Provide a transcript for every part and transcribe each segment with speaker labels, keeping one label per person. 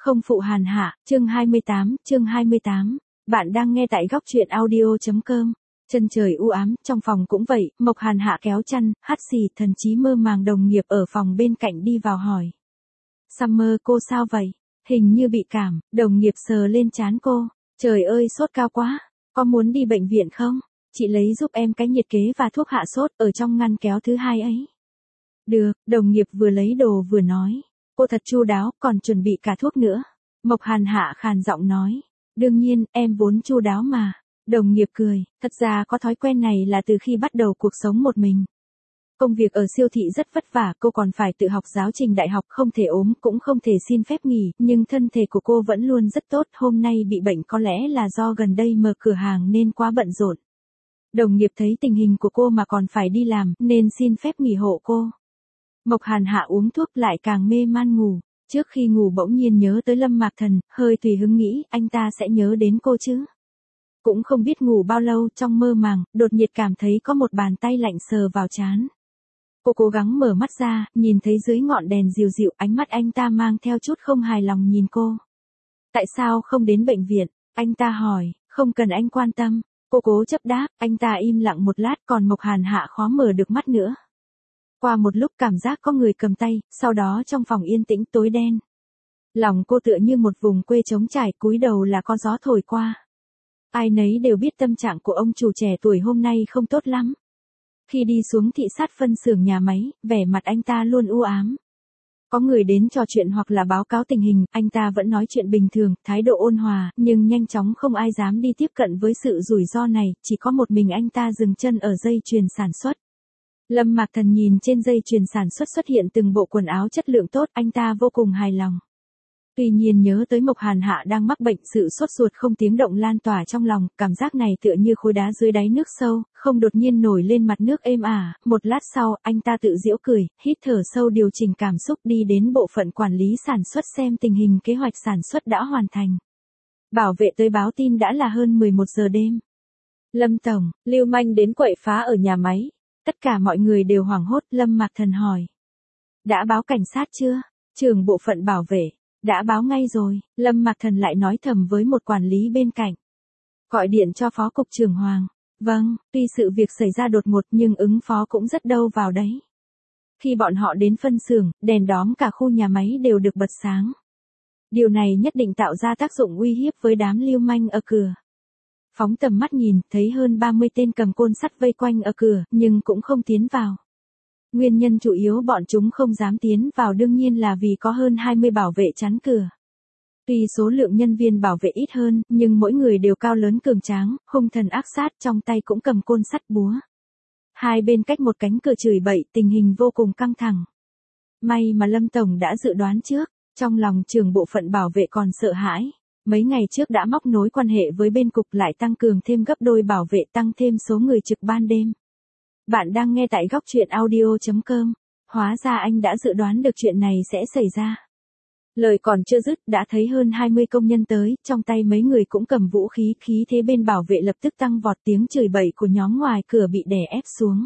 Speaker 1: Không phụ Hàn Hạ, chương 28. Bạn đang nghe tại góc truyện audio.com. Chân trời u ám, trong phòng cũng vậy, Mộc Hàn Hạ kéo chăn, hắt xì, thần trí mơ màng đồng nghiệp ở phòng bên cạnh đi vào hỏi. Summer, cô sao vậy? Hình như bị cảm, đồng nghiệp sờ lên trán cô. Trời ơi, sốt cao quá, có muốn đi bệnh viện không? Chị lấy giúp em cái nhiệt kế và thuốc hạ sốt ở trong ngăn kéo thứ hai ấy. Được, đồng nghiệp vừa lấy đồ vừa nói. Cô thật chu đáo, còn chuẩn bị cả thuốc nữa. Mộc Hàn Hạ khàn giọng nói. Đương nhiên, em vốn chu đáo mà. Đồng nghiệp cười, thật ra có thói quen này là từ khi bắt đầu cuộc sống một mình. Công việc ở siêu thị rất vất vả, cô còn phải tự học giáo trình đại học, không thể ốm cũng không thể xin phép nghỉ, nhưng thân thể của cô vẫn luôn rất tốt, hôm nay bị bệnh có lẽ là do gần đây mở cửa hàng nên quá bận rộn. Đồng nghiệp thấy tình hình của cô mà còn phải đi làm, nên xin phép nghỉ hộ cô. Mộc Hàn Hạ uống thuốc lại càng mê man ngủ, trước khi ngủ bỗng nhiên nhớ tới Lâm Mạc Thần, hơi tùy hứng nghĩ anh ta sẽ nhớ đến cô chứ. Cũng không biết ngủ bao lâu, trong mơ màng, đột nhiên cảm thấy có một bàn tay lạnh sờ vào trán. Cô cố gắng mở mắt ra, nhìn thấy dưới ngọn đèn dịu dịu, ánh mắt anh ta mang theo chút không hài lòng nhìn cô. Tại sao không đến bệnh viện? Anh ta hỏi, không cần anh quan tâm. Cô cố chấp đáp, anh ta im lặng một lát, còn Mộc Hàn Hạ khó mở được mắt nữa. Qua một lúc cảm giác có người cầm tay, sau đó trong phòng yên tĩnh tối đen. Lòng cô tựa như một vùng quê trống trải, cúi đầu là có gió thổi qua. Ai nấy đều biết tâm trạng của ông chủ trẻ tuổi hôm nay không tốt lắm. Khi đi xuống thị sát phân xưởng nhà máy, vẻ mặt anh ta luôn u ám. Có người đến trò chuyện hoặc là báo cáo tình hình, anh ta vẫn nói chuyện bình thường, thái độ ôn hòa, nhưng nhanh chóng không ai dám đi tiếp cận với sự rủi ro này, chỉ có một mình anh ta dừng chân ở dây chuyền sản xuất. Lâm Mạc Thần nhìn trên dây chuyền sản xuất xuất hiện từng bộ quần áo chất lượng tốt, anh ta vô cùng hài lòng. Tuy nhiên nhớ tới Mộc Hàn Hạ đang mắc bệnh, sự sốt ruột không tiếng động lan tỏa trong lòng, cảm giác này tựa như khối đá dưới đáy nước sâu, không đột nhiên nổi lên mặt nước êm ả. Một lát sau, anh ta tự giễu cười, hít thở sâu điều chỉnh cảm xúc đi đến bộ phận quản lý sản xuất xem tình hình kế hoạch sản xuất đã hoàn thành. Bảo vệ tới báo tin đã là hơn 11 giờ đêm. Lâm tổng, lưu manh đến quậy phá ở nhà máy. Tất cả mọi người đều hoảng hốt, Lâm Mạc Thần hỏi. Đã báo cảnh sát chưa? Trưởng bộ phận bảo vệ. Đã báo ngay rồi, Lâm Mạc Thần lại nói thầm với một quản lý bên cạnh. Gọi điện cho phó cục trưởng Hoàng. Vâng, tuy sự việc xảy ra đột ngột nhưng ứng phó cũng rất đâu vào đấy. Khi bọn họ đến phân xưởng, đèn đóm cả khu nhà máy đều được bật sáng. Điều này nhất định tạo ra tác dụng uy hiếp với đám lưu manh ở cửa. Phóng tầm mắt nhìn, thấy hơn 30 tên cầm côn sắt vây quanh ở cửa, nhưng cũng không tiến vào. Nguyên nhân chủ yếu bọn chúng không dám tiến vào đương nhiên là vì có hơn 20 bảo vệ chắn cửa. Tuy số lượng nhân viên bảo vệ ít hơn, nhưng mỗi người đều cao lớn cường tráng, hung thần ác sát, trong tay cũng cầm côn sắt búa. Hai bên cách một cánh cửa chửi bậy, tình hình vô cùng căng thẳng. May mà Lâm Tổng đã dự đoán trước, trong lòng trưởng bộ phận bảo vệ còn sợ hãi. Mấy ngày trước đã móc nối quan hệ với bên cục, lại tăng cường thêm gấp đôi bảo vệ, tăng thêm số người trực ban đêm. Bạn đang nghe tại góc truyện audio.com. Hóa ra anh đã dự đoán được chuyện này sẽ xảy ra. Lời còn chưa dứt, đã thấy hơn 20 công nhân tới, trong tay mấy người cũng cầm vũ khí, khí thế bên bảo vệ lập tức tăng vọt, tiếng chửi bậy của nhóm ngoài cửa bị đè ép xuống.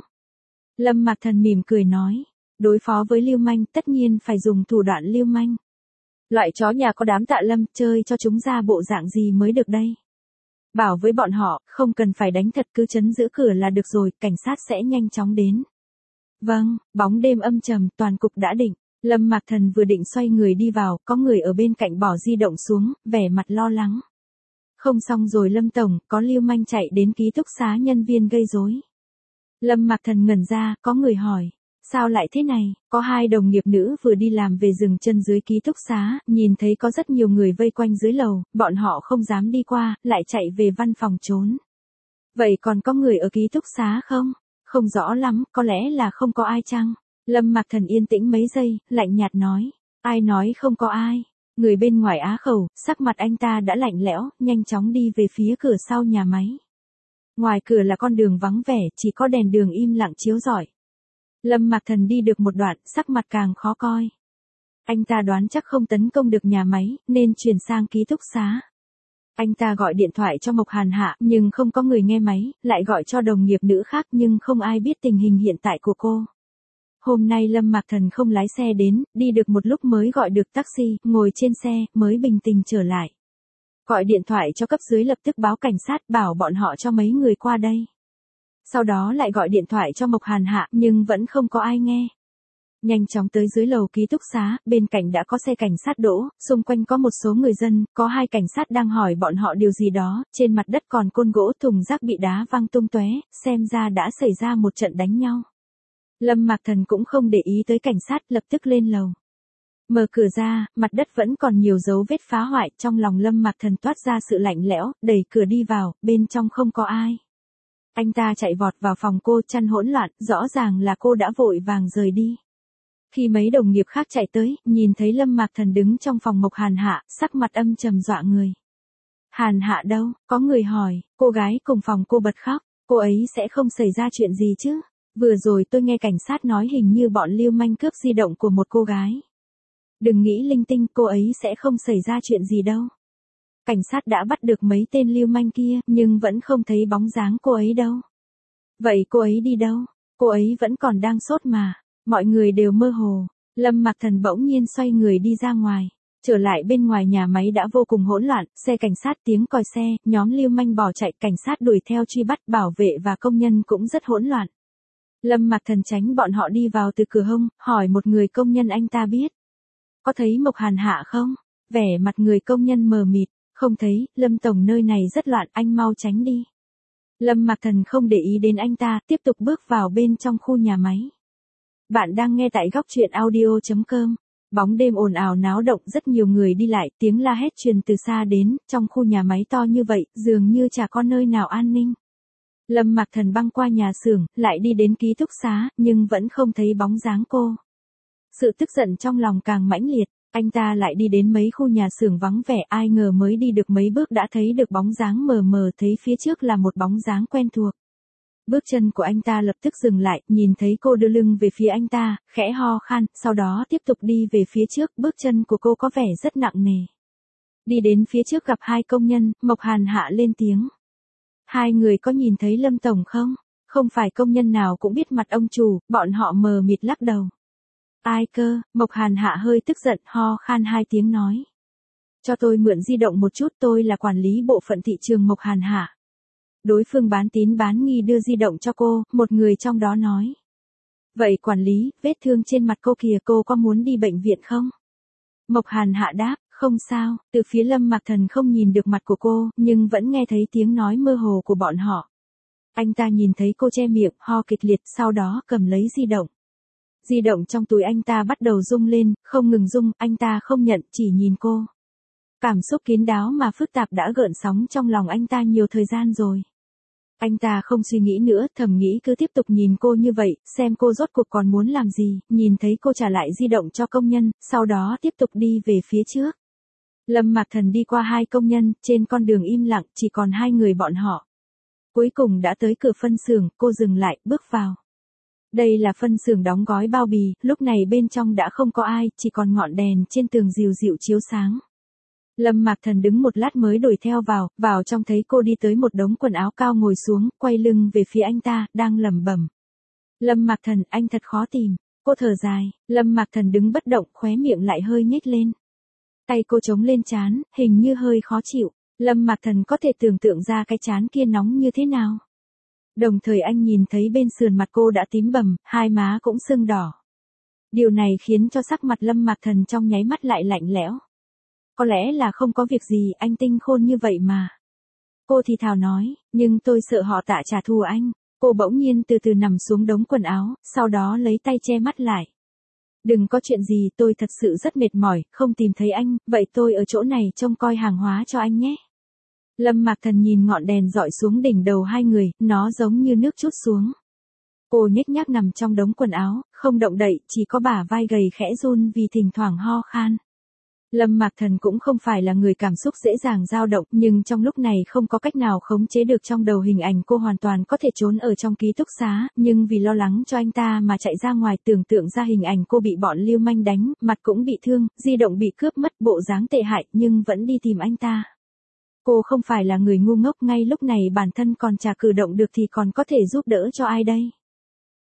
Speaker 1: Lâm Mạc Thần mỉm cười nói, đối phó với lưu manh tất nhiên phải dùng thủ đoạn lưu manh. Loại chó nhà có đám Tạ Lâm, chơi cho chúng ra bộ dạng gì mới được đây. Bảo với bọn họ, không cần phải đánh thật, cứ trấn giữ cửa là được rồi, cảnh sát sẽ nhanh chóng đến. Vâng, bóng đêm âm trầm, toàn cục đã định. Lâm Mạc Thần vừa định xoay người đi vào, có người ở bên cạnh bỏ di động xuống, vẻ mặt lo lắng. Không xong rồi Lâm Tổng, có lưu manh chạy đến ký túc xá nhân viên gây rối. Lâm Mạc Thần ngẩn ra, có người hỏi. Sao lại thế này? Có hai đồng nghiệp nữ vừa đi làm về dừng chân dưới ký túc xá, nhìn thấy có rất nhiều người vây quanh dưới lầu, bọn họ không dám đi qua, lại chạy về văn phòng trốn. Vậy còn có người ở ký túc xá không? Không rõ lắm, có lẽ là không có ai chăng? Lâm Mạc Thần yên tĩnh mấy giây, lạnh nhạt nói. Ai nói không có ai? Người bên ngoài á khẩu, sắc mặt anh ta đã lạnh lẽo, nhanh chóng đi về phía cửa sau nhà máy. Ngoài cửa là con đường vắng vẻ, chỉ có đèn đường im lặng chiếu rọi. Lâm Mạc Thần đi được một đoạn, sắc mặt càng khó coi. Anh ta đoán chắc không tấn công được nhà máy, nên chuyển sang ký túc xá. Anh ta gọi điện thoại cho Mộc Hàn Hạ, nhưng không có người nghe máy, lại gọi cho đồng nghiệp nữ khác nhưng không ai biết tình hình hiện tại của cô. Hôm nay Lâm Mạc Thần không lái xe đến, đi được một lúc mới gọi được taxi, ngồi trên xe, mới bình tĩnh trở lại. Gọi điện thoại cho cấp dưới lập tức báo cảnh sát bảo bọn họ cho mấy người qua đây. Sau đó lại gọi điện thoại cho Mộc Hàn Hạ nhưng vẫn không có ai nghe. Nhanh chóng tới dưới lầu ký túc xá, bên cạnh đã có xe cảnh sát đỗ, xung quanh có một số người dân, có 2 cảnh sát đang hỏi bọn họ điều gì đó, trên mặt đất còn côn gỗ thùng rác bị đá văng tung tóe, xem ra đã xảy ra một trận đánh nhau. Lâm Mạc Thần cũng không để ý tới cảnh sát, lập tức lên lầu. Mở cửa ra, mặt đất vẫn còn nhiều dấu vết phá hoại, trong lòng Lâm Mạc Thần toát ra sự lạnh lẽo, đẩy cửa đi vào, bên trong không có ai. Anh ta chạy vọt vào phòng cô, chăn hỗn loạn, rõ ràng là cô đã vội vàng rời đi. Khi mấy đồng nghiệp khác chạy tới, nhìn thấy Lâm Mạc Thần đứng trong phòng Mộc Hàn Hạ, sắc mặt âm trầm dọa người. Hàn Hạ đâu? Có người hỏi, cô gái cùng phòng cô bật khóc, cô ấy sẽ không xảy ra chuyện gì chứ? Vừa rồi tôi nghe cảnh sát nói hình như bọn lưu manh cướp di động của một cô gái. Đừng nghĩ linh tinh, cô ấy sẽ không xảy ra chuyện gì đâu. Cảnh sát đã bắt được mấy tên lưu manh kia, nhưng vẫn không thấy bóng dáng cô ấy đâu. Vậy cô ấy đi đâu? Cô ấy vẫn còn đang sốt mà. Mọi người đều mơ hồ. Lâm Mạc Thần bỗng nhiên xoay người đi ra ngoài. Trở lại bên ngoài nhà máy đã vô cùng hỗn loạn, xe cảnh sát tiếng còi xe, nhóm lưu manh bỏ chạy, cảnh sát đuổi theo truy bắt, bảo vệ và công nhân cũng rất hỗn loạn. Lâm Mạc Thần tránh bọn họ đi vào từ cửa hông, hỏi một người công nhân anh ta biết. Có thấy Mộc Hàn Hạ không? Vẻ mặt người công nhân mờ mịt, không thấy, Lâm tổng nơi này rất loạn, anh mau tránh đi. Lâm Mạc Thần không để ý đến anh ta, tiếp tục bước vào bên trong khu nhà máy. Bạn đang nghe tại góc truyện audio.com. Bóng đêm ồn ào náo động, rất nhiều người đi lại, tiếng la hét truyền từ xa đến, trong khu nhà máy to như vậy, dường như chả có nơi nào an ninh. Lâm Mạc Thần băng qua nhà xưởng, lại đi đến ký túc xá, nhưng vẫn không thấy bóng dáng cô. Sự tức giận trong lòng càng mãnh liệt, anh ta lại đi đến mấy khu nhà xưởng vắng vẻ, ai ngờ mới đi được mấy bước đã thấy được bóng dáng mờ mờ, thấy phía trước là một bóng dáng quen thuộc. Bước chân của anh ta lập tức dừng lại, nhìn thấy cô đưa lưng về phía anh ta, khẽ ho khan, sau đó tiếp tục đi về phía trước, bước chân của cô có vẻ rất nặng nề. Đi đến phía trước gặp 2 công nhân, Mộc Hàn Hạ lên tiếng. 2 người có nhìn thấy Lâm tổng không? Không phải công nhân nào cũng biết mặt ông chủ, bọn họ mờ mịt lắc đầu. Ai cơ? Mộc Hàn Hạ hơi tức giận, ho khan 2 tiếng nói. Cho tôi mượn di động một chút, tôi là quản lý bộ phận thị trường Mộc Hàn Hạ. Đối phương bán tín bán nghi đưa di động cho cô, một người trong đó nói. Vậy quản lý, vết thương trên mặt cô kìa, cô có muốn đi bệnh viện không? Mộc Hàn Hạ đáp, không sao, từ phía Lâm Mạc Thần không nhìn được mặt của cô, nhưng vẫn nghe thấy tiếng nói mơ hồ của bọn họ. Anh ta nhìn thấy cô che miệng, ho kịch liệt, sau đó cầm lấy di động. Di động trong túi anh ta bắt đầu rung lên, không ngừng rung, anh ta không nhận, chỉ nhìn cô. Cảm xúc kín đáo mà phức tạp đã gợn sóng trong lòng anh ta nhiều thời gian rồi. Anh ta không suy nghĩ nữa, thầm nghĩ cứ tiếp tục nhìn cô như vậy, xem cô rốt cuộc còn muốn làm gì, nhìn thấy cô trả lại di động cho công nhân, sau đó tiếp tục đi về phía trước. Lâm Mạc Thần đi qua 2 công nhân, trên con đường im lặng, chỉ còn 2 người bọn họ. Cuối cùng đã tới cửa phân xưởng, cô dừng lại, bước vào. Đây là phân xưởng đóng gói bao bì, lúc này bên trong đã không có ai, chỉ còn ngọn đèn trên tường dịu dịu chiếu sáng. Lâm Mạc Thần đứng một lát mới đuổi theo vào trong thấy cô đi tới một đống quần áo cao ngồi xuống, quay lưng về phía anh ta, đang lẩm bẩm. Lâm Mạc Thần, anh thật khó tìm. Cô thở dài, Lâm Mạc Thần đứng bất động, khóe miệng lại hơi nhếch lên. Tay cô chống lên trán, hình như hơi khó chịu. Lâm Mạc Thần có thể tưởng tượng ra cái trán kia nóng như thế nào. Đồng thời anh nhìn thấy bên sườn mặt cô đã tím bầm, 2 má cũng sưng đỏ. Điều này khiến cho sắc mặt Lâm Mạc Thần trong nháy mắt lại lạnh lẽo. Có lẽ là không có việc gì, anh tinh khôn như vậy mà. Cô thì thào nói, nhưng tôi sợ họ Tạ trả thù anh. Cô bỗng nhiên từ từ nằm xuống đống quần áo, sau đó lấy tay che mắt lại. Đừng có chuyện gì, tôi thật sự rất mệt mỏi, không tìm thấy anh, vậy tôi ở chỗ này trông coi hàng hóa cho anh nhé. Lâm Mạc Thần nhìn ngọn đèn dọi xuống đỉnh đầu 2 người, nó giống như nước trút xuống. Cô nhếch nhác nằm trong đống quần áo, không động đậy, chỉ có bả vai gầy khẽ run vì thỉnh thoảng ho khan. Lâm Mạc Thần cũng không phải là người cảm xúc dễ dàng dao động, nhưng trong lúc này không có cách nào khống chế được, trong đầu hình ảnh cô hoàn toàn có thể trốn ở trong ký túc xá, nhưng vì lo lắng cho anh ta mà chạy ra ngoài, tưởng tượng ra hình ảnh cô bị bọn lưu manh đánh, mặt cũng bị thương, di động bị cướp mất, bộ dáng tệ hại, nhưng vẫn đi tìm anh ta. Cô không phải là người ngu ngốc, ngay lúc này bản thân còn chả cử động được thì còn có thể giúp đỡ cho ai đây?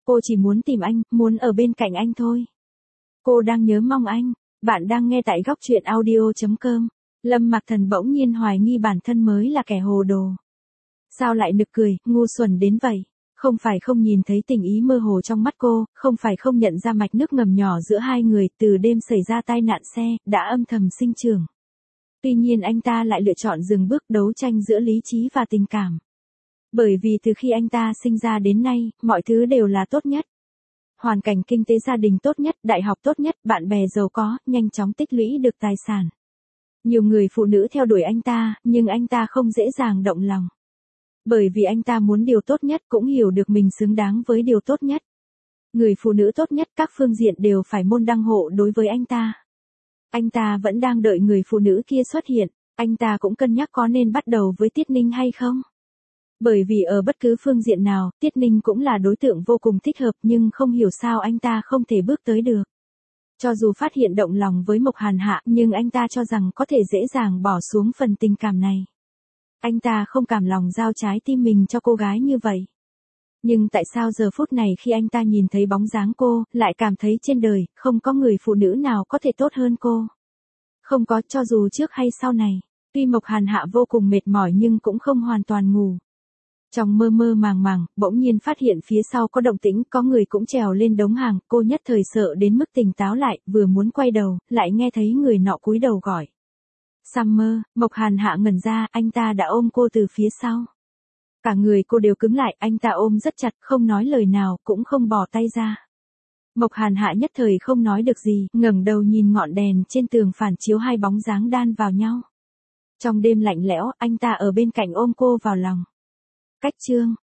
Speaker 1: Cô chỉ muốn tìm anh, muốn ở bên cạnh anh thôi. Cô đang nhớ mong anh. Bạn đang nghe tại góc truyện audio.com. Lâm Mặc Thần bỗng nhiên hoài nghi bản thân mới là kẻ hồ đồ. Sao lại nực cười, ngu xuẩn đến vậy? Không phải không nhìn thấy tình ý mơ hồ trong mắt cô, không phải không nhận ra mạch nước ngầm nhỏ giữa hai người từ đêm xảy ra tai nạn xe, đã âm thầm sinh trưởng. Tuy nhiên anh ta lại lựa chọn dừng bước đấu tranh giữa lý trí và tình cảm. Bởi vì từ khi anh ta sinh ra đến nay, mọi thứ đều là tốt nhất. Hoàn cảnh kinh tế gia đình tốt nhất, đại học tốt nhất, bạn bè giàu có, nhanh chóng tích lũy được tài sản. Nhiều người phụ nữ theo đuổi anh ta, nhưng anh ta không dễ dàng động lòng. Bởi vì anh ta muốn điều tốt nhất, cũng hiểu được mình xứng đáng với điều tốt nhất. Người phụ nữ tốt nhất các phương diện đều phải môn đăng hộ đối với anh ta. Anh ta vẫn đang đợi người phụ nữ kia xuất hiện, anh ta cũng cân nhắc có nên bắt đầu với Tiết Ninh hay không. Bởi vì ở bất cứ phương diện nào, Tiết Ninh cũng là đối tượng vô cùng thích hợp, nhưng không hiểu sao anh ta không thể bước tới được. Cho dù phát hiện động lòng với Mộc Hàn Hạ, nhưng anh ta cho rằng có thể dễ dàng bỏ xuống phần tình cảm này. Anh ta không cảm lòng giao trái tim mình cho cô gái như vậy. Nhưng tại sao giờ phút này khi anh ta nhìn thấy bóng dáng cô, lại cảm thấy trên đời, không có người phụ nữ nào có thể tốt hơn cô. Không có, cho dù trước hay sau này. Tuy Mộc Hàn Hạ vô cùng mệt mỏi nhưng cũng không hoàn toàn ngủ. Trong mơ mơ màng màng, bỗng nhiên phát hiện phía sau có động tĩnh, có người cũng trèo lên đống hàng, cô nhất thời sợ đến mức tỉnh táo lại, vừa muốn quay đầu, lại nghe thấy người nọ cúi đầu gọi. Summer, Mộc Hàn Hạ ngẩn ra, anh ta đã ôm cô từ phía sau. Cả người cô đều cứng lại, anh ta ôm rất chặt, không nói lời nào, cũng không bỏ tay ra. Mộc Hàn Hạ nhất thời không nói được gì, ngẩng đầu nhìn ngọn đèn trên tường phản chiếu hai bóng dáng đan vào nhau. Trong đêm lạnh lẽo, anh ta ở bên cạnh ôm cô vào lòng. Cách chương